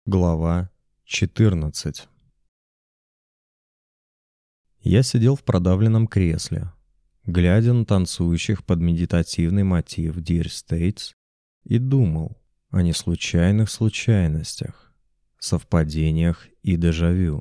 Глава 14. Я сидел в продавленном кресле, глядя на танцующих под медитативный мотив Dire Straits, и думал о неслучайных случайностях, совпадениях и дежавю,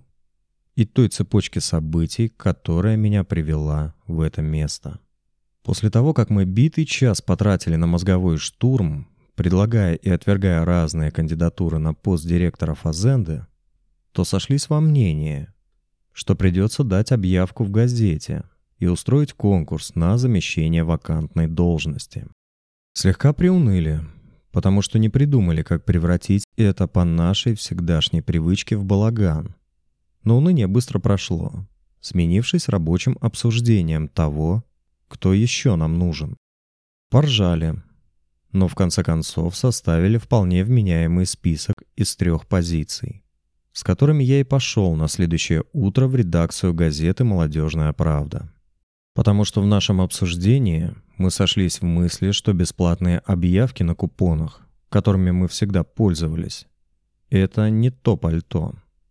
и той цепочке событий, которая меня привела в это место. После того, как мы битый час потратили на мозговой штурм, предлагая и отвергая разные кандидатуры на пост директора Фазенды, то сошлись во мнении, что придется дать объявку в газете и устроить конкурс на замещение вакантной должности. Слегка приуныли, потому что не придумали, как превратить это по нашей всегдашней привычке в балаган. Но уныние быстро прошло, сменившись рабочим обсуждением того, кто еще нам нужен. Поржали, но в конце концов составили вполне вменяемый список из 3 позиций, с которыми я и пошел на следующее утро в редакцию газеты «Молодежная правда». Потому что в нашем обсуждении мы сошлись в мысли, что бесплатные объявки на купонах, которыми мы всегда пользовались, это не то пальто.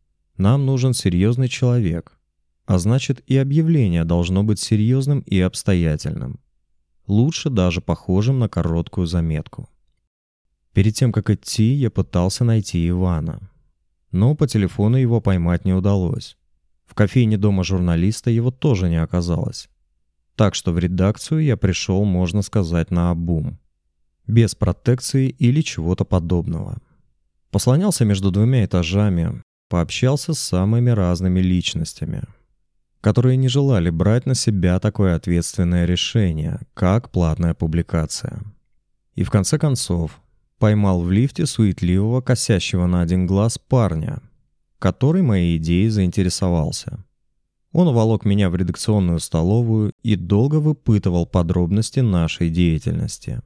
Нам нужен серьезный человек, а значит и объявление должно быть серьезным и обстоятельным. Лучше даже похожим на короткую заметку. Перед тем, как идти, я пытался найти Ивана. Но по телефону его поймать не удалось. В кофейне дома журналиста его тоже не оказалось. Так что в редакцию я пришел, можно сказать, наобум. Без протекции или чего-то подобного. Послонялся между 2 этажами, пообщался с самыми разными личностями, которые не желали брать на себя такое ответственное решение, как платная публикация. И в конце концов поймал в лифте суетливого, косящего на один глаз парня, который моей идеей заинтересовался. Он уволок меня в редакционную столовую и долго выпытывал подробности нашей деятельности.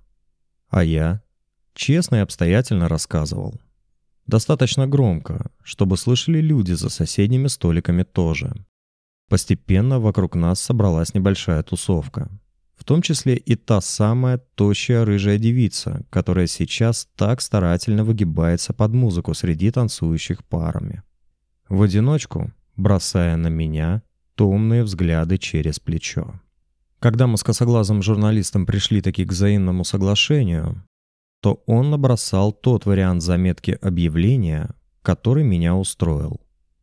А я честно и обстоятельно рассказывал. Достаточно громко, чтобы слышали люди за соседними столиками тоже. Постепенно вокруг нас собралась небольшая тусовка, в том числе и та самая тощая рыжая девица, которая сейчас так старательно выгибается под музыку среди танцующих парами, в одиночку бросая на меня томные взгляды через плечо. Когда мы с косоглазым журналистом пришли таки к взаимному соглашению, то он набросал тот вариант заметки объявления, который меня устроил.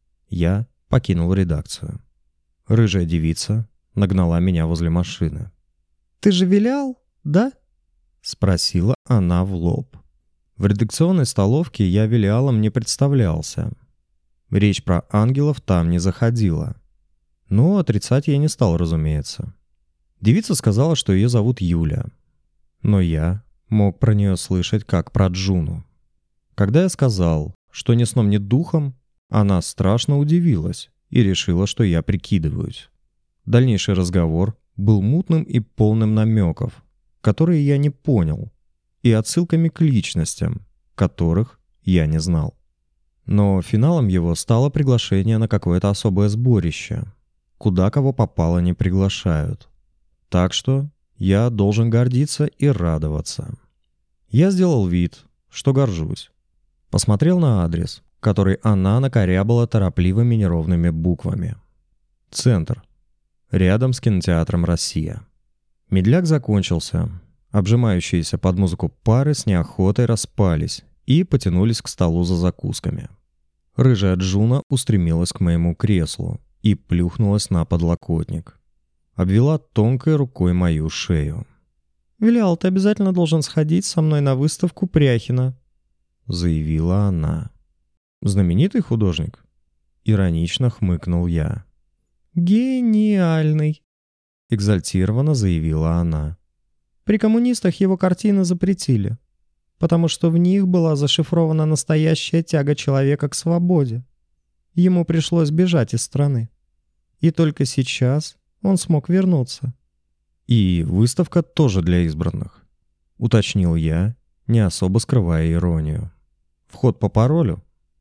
Я покинул редакцию. Рыжая девица нагнала меня возле машины. «Ты же вилял, да?» — спросила она в лоб. В редакционной столовке я вилялом не представлялся. Речь про ангелов там не заходила. Но отрицать я не стал, разумеется. Девица сказала, что ее зовут Юля. Но я мог про нее слышать как про Джуну. Когда я сказал, что ни сном, ни духом, она страшно удивилась и решила, что я прикидываюсь. Дальнейший разговор был мутным и полным намеков, которые я не понял, и отсылками к личностям, которых я не знал. Но финалом его стало приглашение на какое-то особое сборище, куда кого попало не приглашают. Так что я должен гордиться и радоваться. Я сделал вид, что горжусь. Посмотрел на адрес, который она накорябала торопливыми неровными буквами. Центр. Рядом с кинотеатром «Россия». Медляк закончился. Обжимающиеся под музыку пары с неохотой распались и потянулись к столу за закусками. Рыжая Джуна устремилась к моему креслу и плюхнулась на подлокотник. Обвела тонкой рукой мою шею. «Вилял, ты обязательно должен сходить со мной на выставку Пряхина», — заявила она. «Знаменитый художник?» — иронично хмыкнул я. «Гениальный», — экзальтированно заявила она. «При коммунистах его картины запретили, потому что в них была зашифрована настоящая тяга человека к свободе. Ему пришлось бежать из страны. И только сейчас он смог вернуться». «И выставка тоже для избранных», — уточнил я, не особо скрывая иронию. «Вход по паролю?»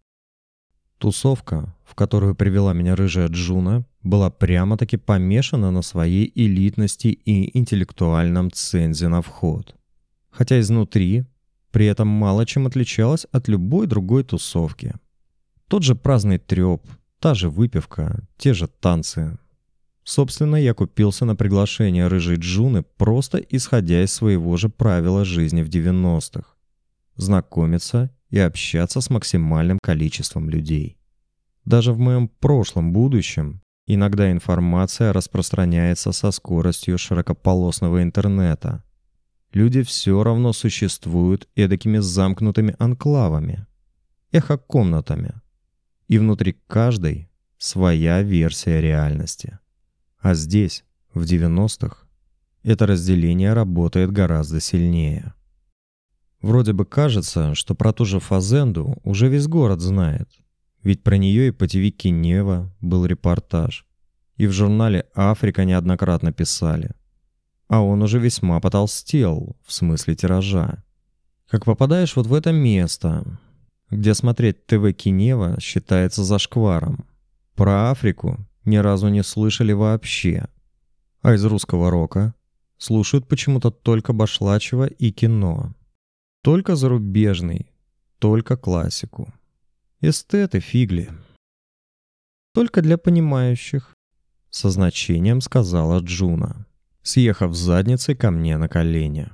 Тусовка, в которую привела меня рыжая Джуна, была прямо-таки помешана на своей элитности и интеллектуальном цензе на вход. Хотя изнутри при этом мало чем отличалась от любой другой тусовки. Тот же праздный трёп, та же выпивка, те же танцы. Собственно, я купился на приглашение рыжей Джуны, просто исходя из своего же правила жизни в 90-х. Знакомиться и общаться с максимальным количеством людей. Даже в моем прошлом будущем иногда информация распространяется со скоростью широкополосного интернета. Люди все равно существуют эдакими замкнутыми анклавами, эхокомнатами. И внутри каждой своя версия реальности. А здесь, в 90-х, это разделение работает гораздо сильнее. Вроде бы кажется, что про ту же Фазенду уже весь город знает. Ведь про нее и по ТВ Кинева был репортаж. И в журнале «Африка» неоднократно писали. А он уже весьма потолстел, в смысле тиража. Как попадаешь вот в это место, где смотреть ТВ Кинева считается зашкваром. Про Африку ни разу не слышали вообще. А из русского рока слушают почему-то только Башлачева и кино. Только зарубежный, только классику. Эстеты фигли. Только для понимающих, со значением сказала Джуна, съехав задницей ко мне на колени.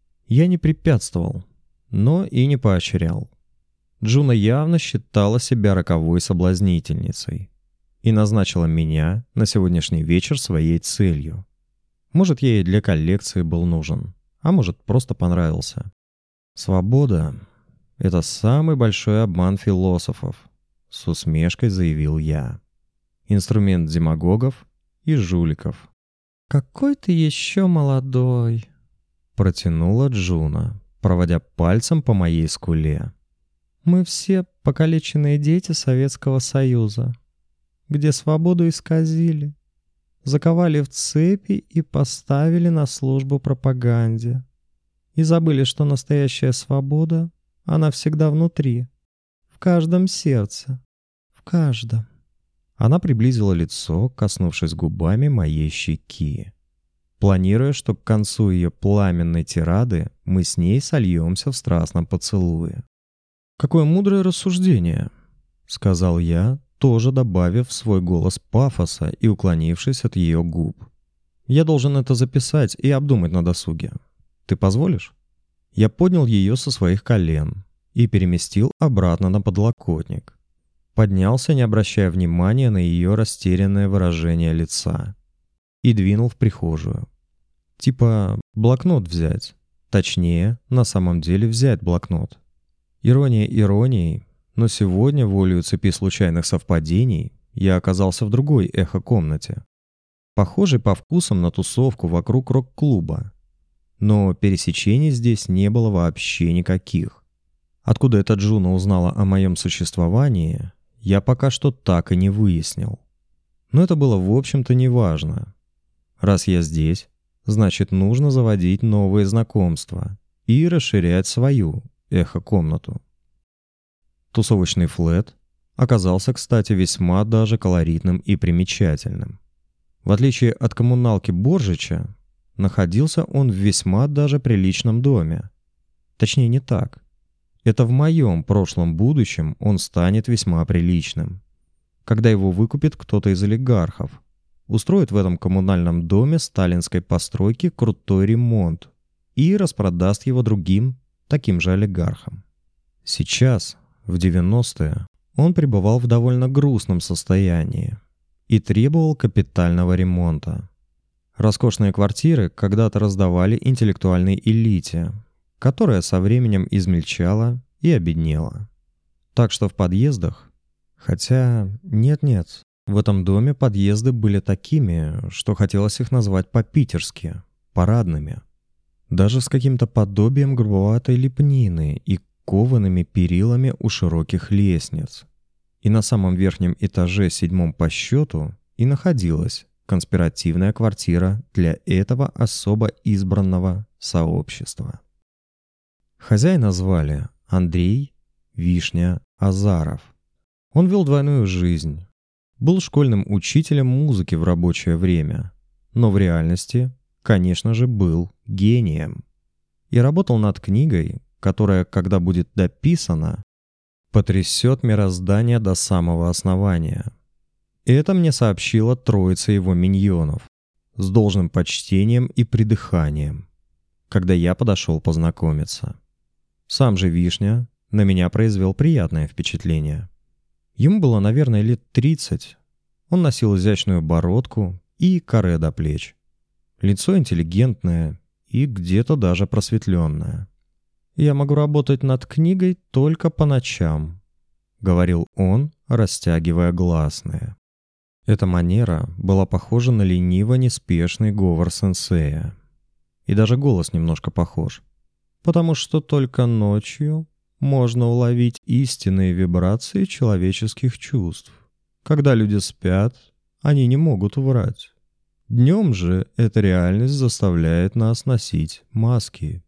Я не препятствовал, но и не поощрял. Джуна явно считала себя роковой соблазнительницей и назначила меня на сегодняшний вечер своей целью. Может, ей для коллекции был нужен, а может, просто понравился. «Свобода — это самый большой обман философов», — с усмешкой заявил я. «Инструмент демагогов и жуликов». «Какой ты еще молодой», — протянула Джуна, проводя пальцем по моей скуле. «Мы все покалеченные дети Советского Союза, где свободу исказили, заковали в цепи и поставили на службу пропаганде. И забыли, что настоящая свобода, она всегда внутри, в каждом сердце, в каждом». Она приблизила лицо, коснувшись губами моей щеки, планируя, что к концу ее пламенной тирады мы с ней сольемся в страстном поцелуе. «Какое мудрое рассуждение», — сказал я, тоже добавив в свой голос пафоса и уклонившись от ее губ. «Я должен это записать и обдумать на досуге. Ты позволишь?» Я поднял ее со своих колен и переместил обратно на подлокотник. Поднялся, не обращая внимания на ее растерянное выражение лица, и двинул в прихожую. Типа блокнот взять. Точнее, на самом деле взять блокнот. Ирония иронией, но сегодня, волею цепи случайных совпадений, я оказался в другой эхо-комнате, похожей по вкусам на тусовку вокруг рок-клуба. Но пересечений здесь не было вообще никаких. Откуда эта Джуна узнала о моем существовании, я пока что так и не выяснил. Но это было в общем-то неважно. Раз я здесь, значит, нужно заводить новые знакомства и расширять свою эхо-комнату. Тусовочный флэт оказался, кстати, весьма даже колоритным и примечательным. В отличие от коммуналки Боржича, находился он в весьма даже приличном доме. Точнее, не так. Это в моем прошлом будущем он станет весьма приличным. Когда его выкупит кто-то из олигархов, устроит в этом коммунальном доме сталинской постройки крутой ремонт и распродаст его другим, таким же олигархам. Сейчас, в 90-е, он пребывал в довольно грустном состоянии и требовал капитального ремонта. Роскошные квартиры когда-то раздавали интеллектуальной элите, которая со временем измельчала и обеднела. Так что в подъездах, хотя нет, в этом доме подъезды были такими, что хотелось их назвать по-питерски, парадными. Даже с каким-то подобием грубоватой лепнины и коваными перилами у широких лестниц. И на самом верхнем этаже, 7-м по счету, и находилась конспиративная квартира для этого особо избранного сообщества. Хозяина звали Андрей Вишня Азаров. Он вел двойную жизнь. Был школьным учителем музыки в рабочее время, но в реальности, конечно же, был гением. И работал над книгой, которая, когда будет дописана, потрясет мироздание до самого основания. Это мне сообщила троица его миньонов с должным почтением и придыханием, когда я подошел познакомиться. Сам же Вишня на меня произвел приятное впечатление. Ему было, наверное, лет 30. Он носил изящную бородку и каре до плеч. Лицо интеллигентное и где-то даже просветленное. «Я могу работать над книгой только по ночам», — говорил он, растягивая гласные. Эта манера была похожа на лениво-неспешный говор сенсея. И даже голос немножко похож. Потому что только ночью можно уловить истинные вибрации человеческих чувств. Когда люди спят, они не могут врать. Днем же эта реальность заставляет нас носить маски.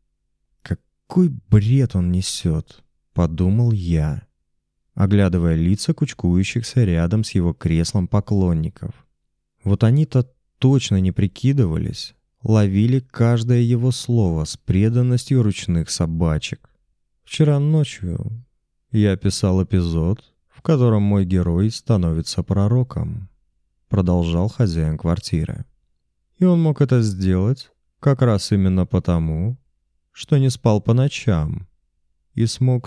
«Какой бред он несет», — подумал я, оглядывая лица кучкующихся рядом с его креслом поклонников. Вот они-то точно не прикидывались, ловили каждое его слово с преданностью ручных собачек. Вчера ночью я писал эпизод, в котором мой герой становится пророком, продолжал хозяин квартиры. И он мог это сделать как раз именно потому, что не спал по ночам и смог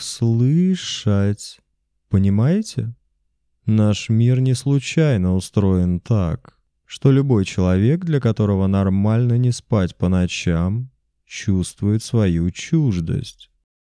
слышать. Понимаете? Наш мир не случайно устроен так, что любой человек, для которого нормально не спать по ночам, чувствует свою чуждость.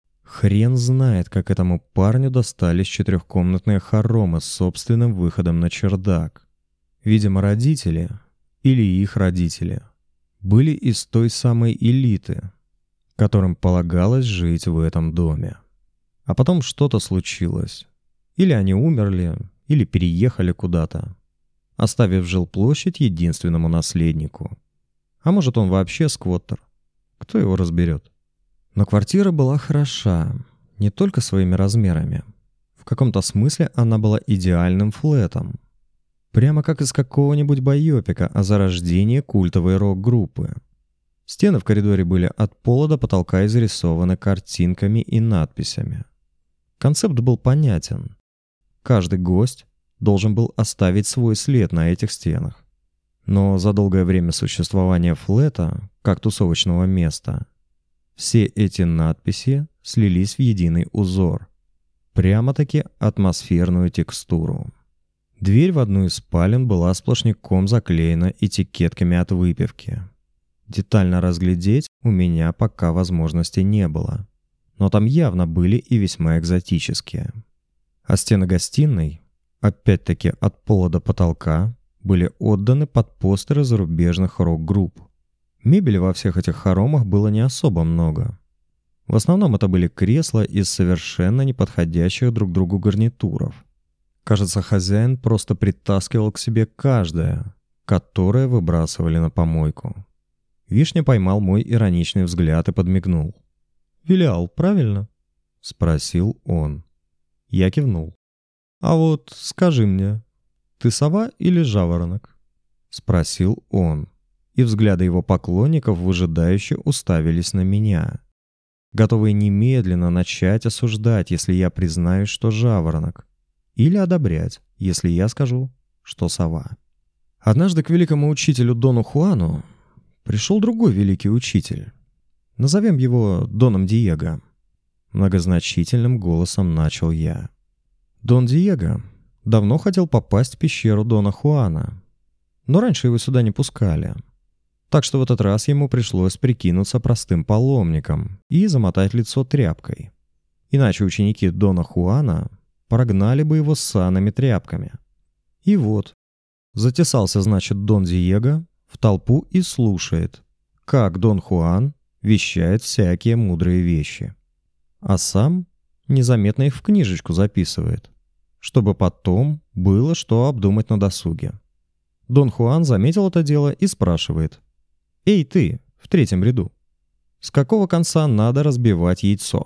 Хрен знает, как этому парню достались четырехкомнатные хоромы с собственным выходом на чердак. Видимо, родители или их родители были из той самой элиты, которым полагалось жить в этом доме. А потом что-то случилось. Или они умерли, или переехали куда-то, оставив жилплощадь единственному наследнику. А может, он вообще сквоттер? Кто его разберет? Но квартира была хороша, не только своими размерами. В каком-то смысле она была идеальным флетом. Прямо как из какого-нибудь байопика о зарождении культовой рок-группы. Стены в коридоре были от пола до потолка изрисованы картинками и надписями. Концепт был понятен. Каждый гость должен был оставить свой след на этих стенах. Но за долгое время существования флета, как тусовочного места, все эти надписи слились в единый узор. Прямо-таки атмосферную текстуру. Дверь в одну из спален была сплошняком заклеена этикетками от выпивки. Детально разглядеть у меня пока возможности не было. Но там явно были и весьма экзотические. А стены гостиной, опять-таки от пола до потолка, были отданы под постеры зарубежных рок-групп. Мебели во всех этих хоромах было не особо много. В основном это были кресла из совершенно неподходящих друг другу гарнитуров. Кажется, хозяин просто притаскивал к себе каждое, которое выбрасывали на помойку. Вишня поймал мой ироничный взгляд и подмигнул. «Вилиал, правильно?» — спросил он. Я кивнул. «А вот скажи мне, ты сова или жаворонок?» — спросил он. И взгляды его поклонников выжидающе уставились на меня, готовые немедленно начать осуждать, если я признаюсь, что жаворонок, или одобрять, если я скажу, что сова. Однажды к великому учителю Дону Хуану пришел другой великий учитель. Назовем его Доном Диего. Многозначительным голосом начал я. Дон Диего давно хотел попасть в пещеру Дона Хуана, но раньше его сюда не пускали. Так что в этот раз ему пришлось прикинуться простым паломником и замотать лицо тряпкой. Иначе ученики Дона Хуана прогнали бы его с санными тряпками. И вот, затесался, значит, Дон Диего в толпу и слушает, как Дон Хуан вещает всякие мудрые вещи. А сам незаметно их в книжечку записывает, чтобы потом было что обдумать на досуге. Дон Хуан заметил это дело и спрашивает: «Эй ты, в третьем ряду, с какого конца надо разбивать яйцо?»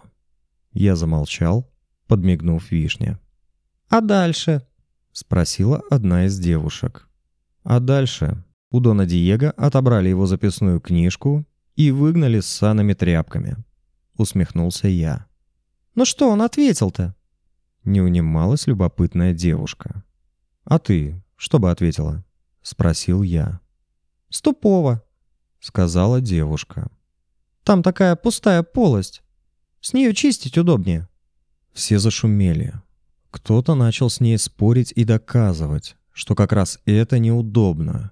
Я замолчал, подмигнув Вишне. «А дальше?» — спросила одна из девушек. А дальше у Дона Диего отобрали его записную книжку и выгнали с санными тряпками. Усмехнулся я. «Ну что он ответил-то?» Не унималась любопытная девушка. «А ты что бы ответила?» — спросил я. «С тупого», — сказала девушка. «Там такая пустая полость. С нее чистить удобнее». Все зашумели. Кто-то начал с ней спорить и доказывать, что как раз это неудобно.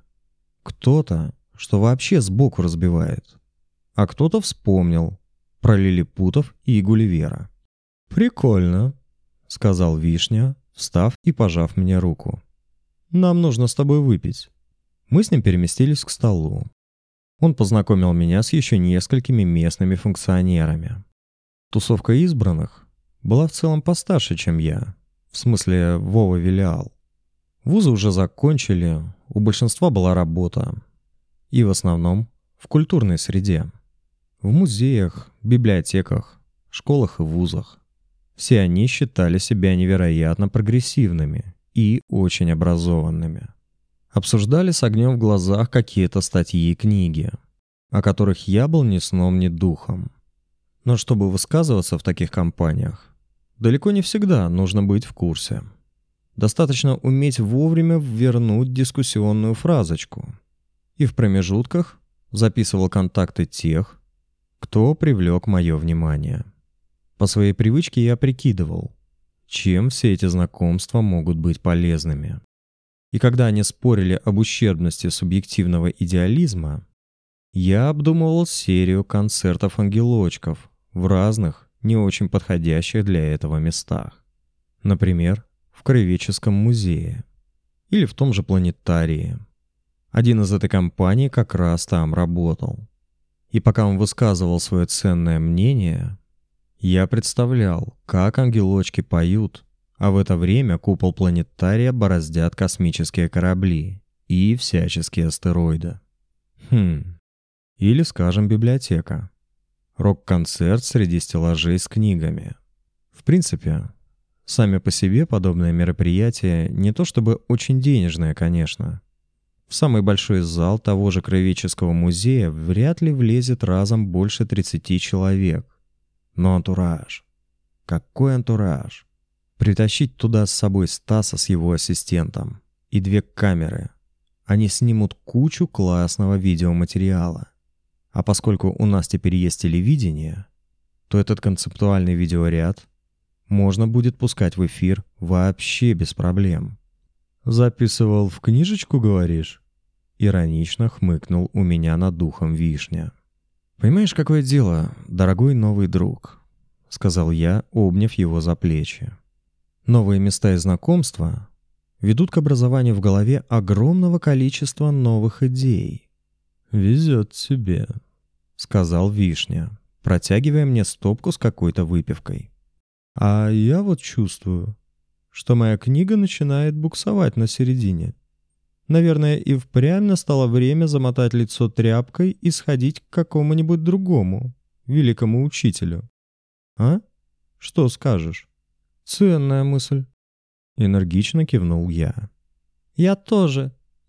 Кто-то, что вообще сбоку разбивает. А кто-то вспомнил про лилипутов и Гулливера. «Прикольно», — сказал Вишня, встав и пожав мне руку. «Нам нужно с тобой выпить». Мы с ним переместились к столу. Он познакомил меня с еще несколькими местными функционерами. Тусовка избранных была в целом постарше, чем я. В смысле, Вова Велиал. Вузы уже закончили, у большинства была работа. И в основном в культурной среде. В музеях, библиотеках, школах и вузах. Все они считали себя невероятно прогрессивными и очень образованными. Обсуждали с огнем в глазах какие-то статьи и книги, о которых я был ни сном, ни духом. Но чтобы высказываться в таких компаниях, далеко не всегда нужно быть в курсе. Достаточно уметь вовремя вернуть дискуссионную фразочку. И в промежутках записывал контакты тех, кто привлек мое внимание. По своей привычке я прикидывал, чем все эти знакомства могут быть полезными. И когда они спорили об ущербности субъективного идеализма, я обдумывал серию концертов-ангелочков в разных, не очень подходящих для этого местах. Например, в Краеведческом музее или в том же планетарии. Один из этой компании как раз там работал. И пока он высказывал свое ценное мнение, я представлял, как ангелочки поют, а в это время купол планетария бороздят космические корабли и всяческие астероиды. Или, скажем, библиотека. Рок-концерт среди стеллажей с книгами. В принципе, сами по себе подобные мероприятия не то чтобы очень денежные, конечно. В самый большой зал того же Краеведческого музея вряд ли влезет разом больше 30 человек. Но антураж. Какой антураж? Притащить туда с собой Стаса с его ассистентом и 2 камеры. Они снимут кучу классного видеоматериала. А поскольку у нас теперь есть телевидение, то этот концептуальный видеоряд можно будет пускать в эфир вообще без проблем. «Записывал в книжечку, говоришь?» Иронично хмыкнул у меня над духом Вишня. «Понимаешь, какое дело, дорогой новый друг?» — сказал я, обняв его за плечи. «Новые места и знакомства ведут к образованию в голове огромного количества новых идей». «Везет тебе», — сказал Вишня, протягивая мне стопку с какой-то выпивкой. «А я вот чувствую, что моя книга начинает буксовать на середине. Наверное, и впрямь настало время замотать лицо тряпкой и сходить к какому-нибудь другому, великому учителю. А? Что скажешь?» «Ценная мысль», — энергично кивнул я. Я тоже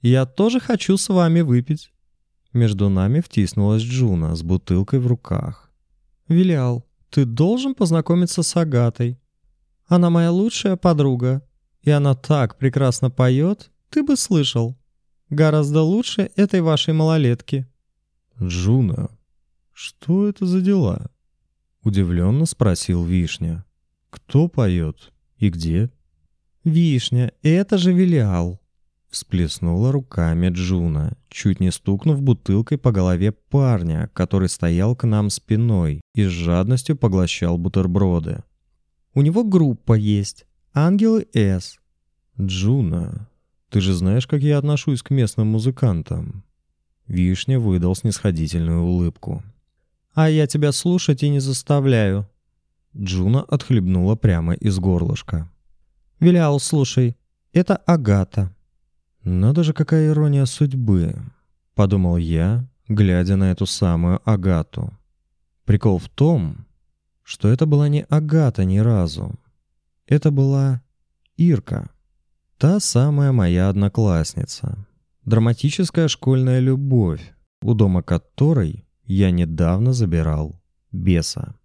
хочу с вами выпить». Между нами втиснулась Джуна с бутылкой в руках. «Велиал, ты должен познакомиться с Агатой. Она моя лучшая подруга, и она так прекрасно поет, ты бы слышал. Гораздо лучше этой вашей малолетки». «Джуна, что это за дела?» — удивленно спросил Вишня. «Кто поет и где?» «Вишня, это же Велиал», — всплеснула руками Джуна, чуть не стукнув бутылкой по голове парня, который стоял к нам спиной и с жадностью поглощал бутерброды. «У него группа есть, Ангелы С». «Джуна, ты же знаешь, как я отношусь к местным музыкантам». Вишня выдал снисходительную улыбку. «А я тебя слушать и не заставляю». Джуна отхлебнула прямо из горлышка. «Велиал, слушай, это Агата». «Надо же, какая ирония судьбы», — подумал я, глядя на эту самую Агату. Прикол в том, что это была не Агата ни разу. Это была Ирка. Та самая моя одноклассница. Драматическая школьная любовь, у дома которой я недавно забирал беса.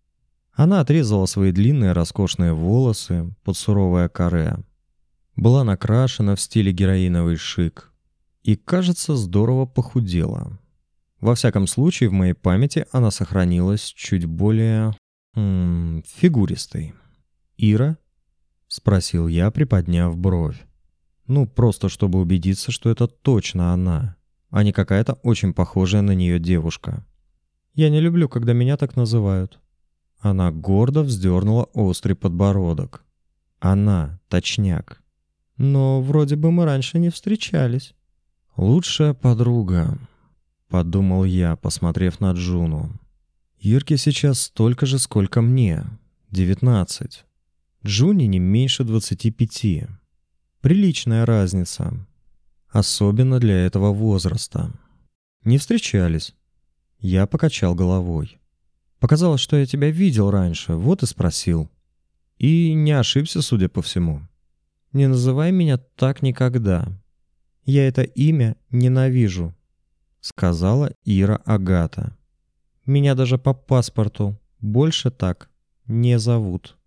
Она отрезала свои длинные роскошные волосы под суровое каре. Была накрашена в стиле героиновый шик. И, кажется, здорово похудела. Во всяком случае, в моей памяти она сохранилась чуть более... фигуристой. «Ира?» — спросил я, приподняв бровь. Ну, просто чтобы убедиться, что это точно она, а не какая-то очень похожая на нее девушка. «Я не люблю, когда меня так называют». Она гордо вздернула острый подбородок. Она, точняк. «Но вроде бы мы раньше не встречались». «Лучшая подруга», — подумал я, посмотрев на Джуну. «Ирке сейчас столько же, сколько мне. 19. Джуне не меньше 25. Приличная разница. Особенно для этого возраста. Не встречались». Я покачал головой. «Показалось, что я тебя видел раньше, вот и спросил. И не ошибся, судя по всему». «Не называй меня так никогда. Я это имя ненавижу», — сказала Ира Агата. «Меня даже по паспорту больше так не зовут».